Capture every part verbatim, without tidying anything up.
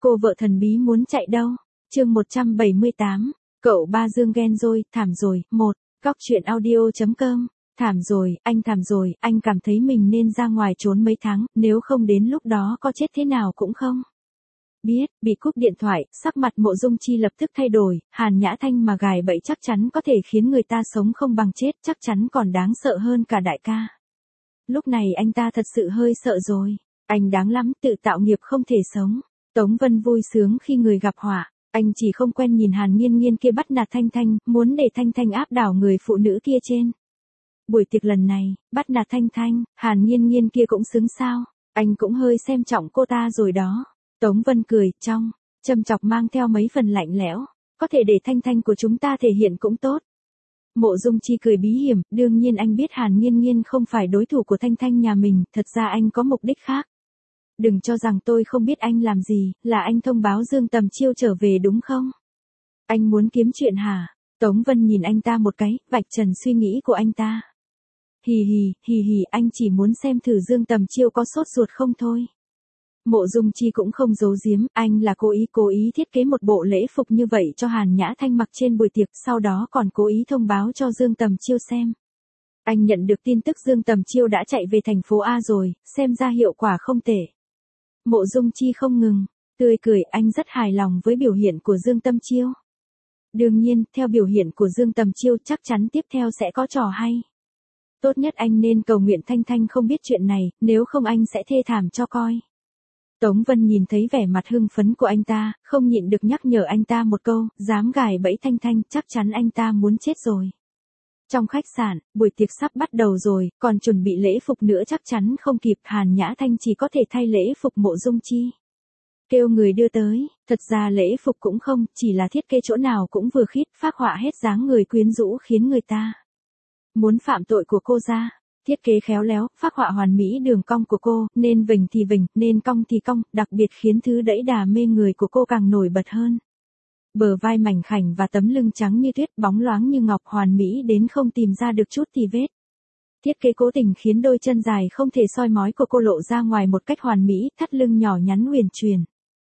Cô vợ thần bí muốn chạy đâu? Chương một trăm bảy mươi tám, cậu ba Dương ghen rồi, thảm rồi, một, góc truyện audio.com, thảm rồi, anh thảm rồi, anh cảm thấy mình nên ra ngoài trốn mấy tháng, nếu không đến lúc đó có chết thế nào cũng không. Biết, bị cúp điện thoại, sắc mặt Mộ Dung Chi lập tức thay đổi, Hàn Nhã Thanh mà gài bẫy chắc chắn có thể khiến người ta sống không bằng chết, chắc chắn còn đáng sợ hơn cả đại ca. Lúc này anh ta thật sự hơi sợ rồi, anh đáng lắm, tự tạo nghiệp không thể sống. Tống Vân vui sướng khi người gặp họa, anh chỉ không quen nhìn Hàn Nghiên Nghiên kia bắt nạt Thanh Thanh, muốn để Thanh Thanh áp đảo người phụ nữ kia trên. Buổi tiệc lần này, bắt nạt Thanh Thanh, Hàn Nghiên Nghiên kia cũng xứng sao, anh cũng hơi xem trọng cô ta rồi đó. Tống Vân cười, trong, châm chọc mang theo mấy phần lạnh lẽo, có thể để Thanh Thanh của chúng ta thể hiện cũng tốt. Mộ Dung Chi cười bí hiểm, đương nhiên anh biết Hàn Nghiên Nghiên không phải đối thủ của Thanh Thanh nhà mình, thật ra anh có mục đích khác. Đừng cho rằng tôi không biết anh làm gì, là anh thông báo Dương Tầm Chiêu trở về đúng không? Anh muốn kiếm chuyện hả? Tống Vân nhìn anh ta một cái, vạch trần suy nghĩ của anh ta. Hì hì, hì hì, anh chỉ muốn xem thử Dương Tầm Chiêu có sốt ruột không thôi. Mộ Dung Chi cũng không giấu giếm, anh là cố ý cố ý thiết kế một bộ lễ phục như vậy cho Hàn Nhã Thanh mặc trên buổi tiệc, sau đó còn cố ý thông báo cho Dương Tầm Chiêu xem. Anh nhận được tin tức Dương Tầm Chiêu đã chạy về thành phố A rồi, xem ra hiệu quả không tệ. Mộ Dung Chi không ngừng, tươi cười, anh rất hài lòng với biểu hiện của Dương Tầm Chiêu. Đương nhiên, theo biểu hiện của Dương Tầm Chiêu chắc chắn tiếp theo sẽ có trò hay. Tốt nhất anh nên cầu nguyện Thanh Thanh không biết chuyện này, nếu không anh sẽ thê thảm cho coi. Tống Vân nhìn thấy vẻ mặt hưng phấn của anh ta, không nhịn được nhắc nhở anh ta một câu, dám gài bẫy Thanh Thanh, chắc chắn anh ta muốn chết rồi. Trong khách sạn, buổi tiệc sắp bắt đầu rồi, còn chuẩn bị lễ phục nữa chắc chắn không kịp, Hàn Nhã Thanh chỉ có thể thay lễ phục Mộ Dung Chi. Kêu người đưa tới, thật ra lễ phục cũng không, chỉ là thiết kế chỗ nào cũng vừa khít, phác họa hết dáng người quyến rũ khiến người ta muốn phạm tội của cô ra. Thiết kế khéo léo, phác họa hoàn mỹ đường cong của cô, nên vỉnh thì vỉnh, nên cong thì cong, đặc biệt khiến thứ đẫy đà mê người của cô càng nổi bật hơn. Bờ vai mảnh khảnh và tấm lưng trắng như tuyết, bóng loáng như ngọc, hoàn mỹ đến không tìm ra được chút tì vết. Thiết kế cố tình khiến đôi chân dài không thể soi mói của cô lộ ra ngoài một cách hoàn mỹ, thắt lưng nhỏ nhắn huyền truyền.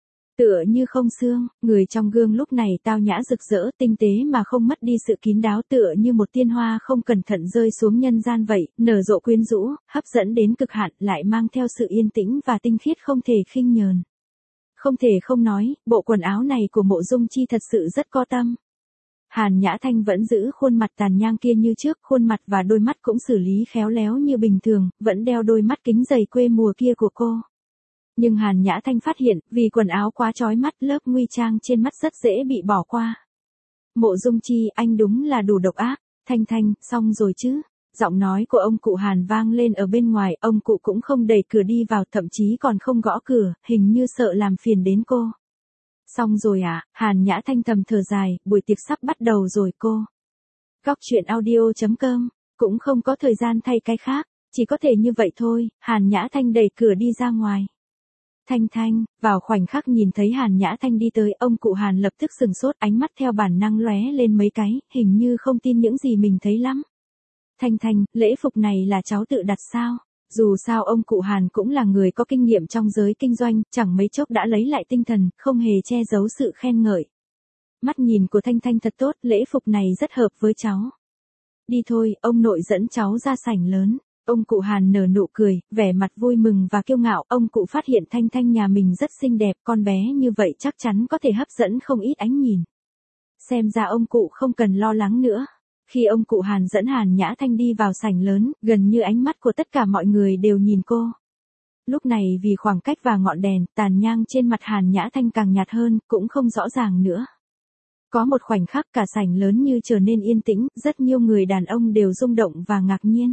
Tựa như không xương, người trong gương lúc này tao nhã rực rỡ, tinh tế mà không mất đi sự kín đáo, tựa như một tiên hoa không cẩn thận rơi xuống nhân gian vậy, nở rộ quyến rũ, hấp dẫn đến cực hạn, lại mang theo sự yên tĩnh và tinh khiết không thể khinh nhờn. Không thể không nói, bộ quần áo này của Mộ Dung Chi thật sự rất có tâm. Hàn Nhã Thanh vẫn giữ khuôn mặt tàn nhang kia như trước, khuôn mặt và đôi mắt cũng xử lý khéo léo như bình thường, vẫn đeo đôi mắt kính dày quê mùa kia của cô. Nhưng Hàn Nhã Thanh phát hiện, vì quần áo quá chói mắt, lớp nguy trang trên mắt rất dễ bị bỏ qua. Mộ Dung Chi, anh đúng là đủ độc ác. Thanh Thanh, xong rồi chứ. Giọng nói của ông cụ Hàn vang lên ở bên ngoài, ông cụ cũng không đẩy cửa đi vào, thậm chí còn không gõ cửa, hình như sợ làm phiền đến cô. Xong rồi à, Hàn Nhã Thanh thầm thở dài, buổi tiệc sắp bắt đầu rồi cô. Góc truyện audio.com, cũng không có thời gian thay cái khác, chỉ có thể như vậy thôi, Hàn Nhã Thanh đẩy cửa đi ra ngoài. Thanh Thanh, vào khoảnh khắc nhìn thấy Hàn Nhã Thanh đi tới, ông cụ Hàn lập tức sừng sốt, ánh mắt theo bản năng lóe lên mấy cái, hình như không tin những gì mình thấy lắm. Thanh Thanh, lễ phục này là cháu tự đặt sao? Dù sao ông cụ Hàn cũng là người có kinh nghiệm trong giới kinh doanh, chẳng mấy chốc đã lấy lại tinh thần, không hề che giấu sự khen ngợi. Mắt nhìn của Thanh Thanh thật tốt, lễ phục này rất hợp với cháu. Đi thôi, ông nội dẫn cháu ra sảnh lớn. Ông cụ Hàn nở nụ cười, vẻ mặt vui mừng và kiêu ngạo, ông cụ phát hiện Thanh Thanh nhà mình rất xinh đẹp, con bé như vậy chắc chắn có thể hấp dẫn không ít ánh nhìn. Xem ra ông cụ không cần lo lắng nữa. Khi ông cụ Hàn dẫn Hàn Nhã Thanh đi vào sảnh lớn, gần như ánh mắt của tất cả mọi người đều nhìn cô. Lúc này vì khoảng cách và ngọn đèn, tàn nhang trên mặt Hàn Nhã Thanh càng nhạt hơn, cũng không rõ ràng nữa. Có một khoảnh khắc cả sảnh lớn như trở nên yên tĩnh, rất nhiều người đàn ông đều rung động và ngạc nhiên.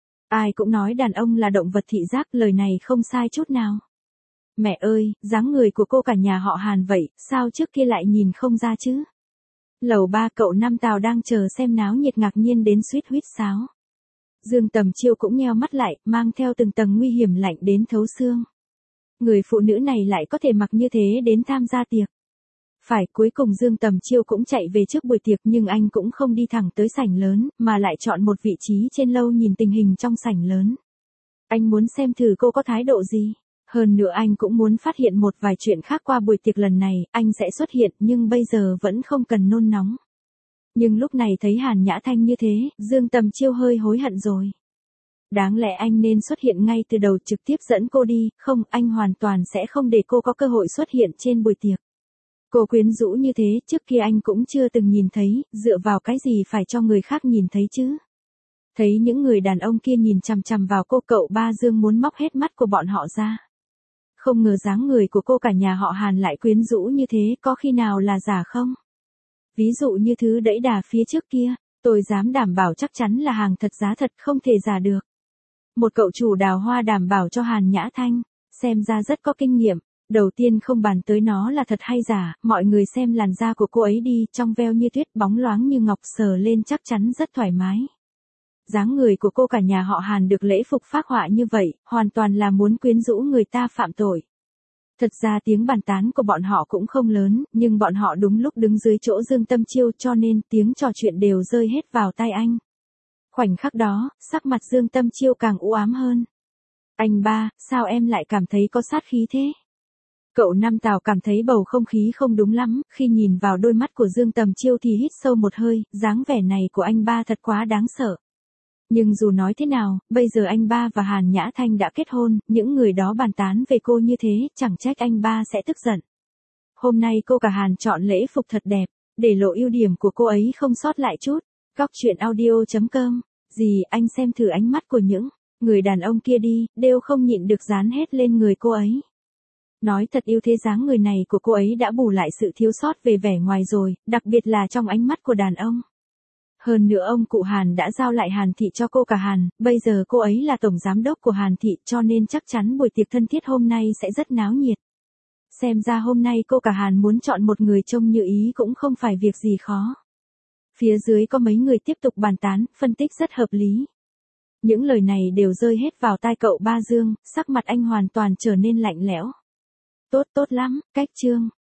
Ai cũng nói đàn ông là động vật thị giác, lời này không sai chút nào. Mẹ ơi, dáng người của cô cả nhà họ Hàn vậy, sao trước kia lại nhìn không ra chứ? Lầu ba cậu Năm Tào đang chờ xem náo nhiệt ngạc nhiên đến suýt huýt sáo. Dương Tầm Chiêu cũng nheo mắt lại, mang theo từng tầng nguy hiểm lạnh đến thấu xương. Người phụ nữ này lại có thể mặc như thế đến tham gia tiệc. Phải, cuối cùng Dương Tầm Chiêu cũng chạy về trước buổi tiệc, nhưng anh cũng không đi thẳng tới sảnh lớn, mà lại chọn một vị trí trên lâu nhìn tình hình trong sảnh lớn. Anh muốn xem thử cô có thái độ gì. Hơn nữa anh cũng muốn phát hiện một vài chuyện khác qua buổi tiệc lần này, anh sẽ xuất hiện nhưng bây giờ vẫn không cần nôn nóng. Nhưng lúc này thấy Hàn Nhã Thanh như thế, Dương Tầm Chiêu hơi hối hận rồi. Đáng lẽ anh nên xuất hiện ngay từ đầu trực tiếp dẫn cô đi, không, anh hoàn toàn sẽ không để cô có cơ hội xuất hiện trên buổi tiệc. Cô quyến rũ như thế, trước kia anh cũng chưa từng nhìn thấy, dựa vào cái gì phải cho người khác nhìn thấy chứ. Thấy những người đàn ông kia nhìn chằm chằm vào cô, cậu ba Dương muốn móc hết mắt của bọn họ ra. Không ngờ dáng người của cô cả nhà họ Hàn lại quyến rũ như thế, có khi nào là giả không? Ví dụ như thứ đẫy đà phía trước kia, tôi dám đảm bảo chắc chắn là hàng thật giá thật, không thể giả được. Một cậu chủ đào hoa đảm bảo cho Hàn Nhã Thanh, xem ra rất có kinh nghiệm. Đầu tiên không bàn tới nó là thật hay giả, mọi người xem làn da của cô ấy đi, trong veo như tuyết, bóng loáng như ngọc, sờ lên chắc chắn rất thoải mái. Dáng người của cô cả nhà họ Hàn được lễ phục phác họa như vậy, hoàn toàn là muốn quyến rũ người ta phạm tội. Thật ra tiếng bàn tán của bọn họ cũng không lớn, nhưng bọn họ đúng lúc đứng dưới chỗ Dương Tâm Chiêu cho nên tiếng trò chuyện đều rơi hết vào tai anh. Khoảnh khắc đó, sắc mặt Dương Tâm Chiêu càng u ám hơn. Anh ba, sao em lại cảm thấy có sát khí thế? Cậu Năm Tào cảm thấy bầu không khí không đúng lắm, khi nhìn vào đôi mắt của Dương Tầm Chiêu thì hít sâu một hơi, dáng vẻ này của anh ba thật quá đáng sợ. Nhưng dù nói thế nào, bây giờ anh ba và Hàn Nhã Thanh đã kết hôn, những người đó bàn tán về cô như thế, chẳng trách anh ba sẽ tức giận. Hôm nay cô cả Hàn chọn lễ phục thật đẹp, để lộ ưu điểm của cô ấy không sót lại chút. Góc truyện audio chấm com, gì anh xem thử ánh mắt của những người đàn ông kia đi, đều không nhịn được dán hết lên người cô ấy. Nói thật yêu thế dáng người này của cô ấy đã bù lại sự thiếu sót về vẻ ngoài rồi, đặc biệt là trong ánh mắt của đàn ông. Hơn nữa ông cụ Hàn đã giao lại Hàn Thị cho cô cả Hàn, bây giờ cô ấy là tổng giám đốc của Hàn Thị cho nên chắc chắn buổi tiệc thân thiết hôm nay sẽ rất náo nhiệt. Xem ra hôm nay cô cả Hàn muốn chọn một người trông như ý cũng không phải việc gì khó. Phía dưới có mấy người tiếp tục bàn tán, phân tích rất hợp lý. Những lời này đều rơi hết vào tai cậu ba Dương, sắc mặt anh hoàn toàn trở nên lạnh lẽo. Tốt tốt lắm, cách chương.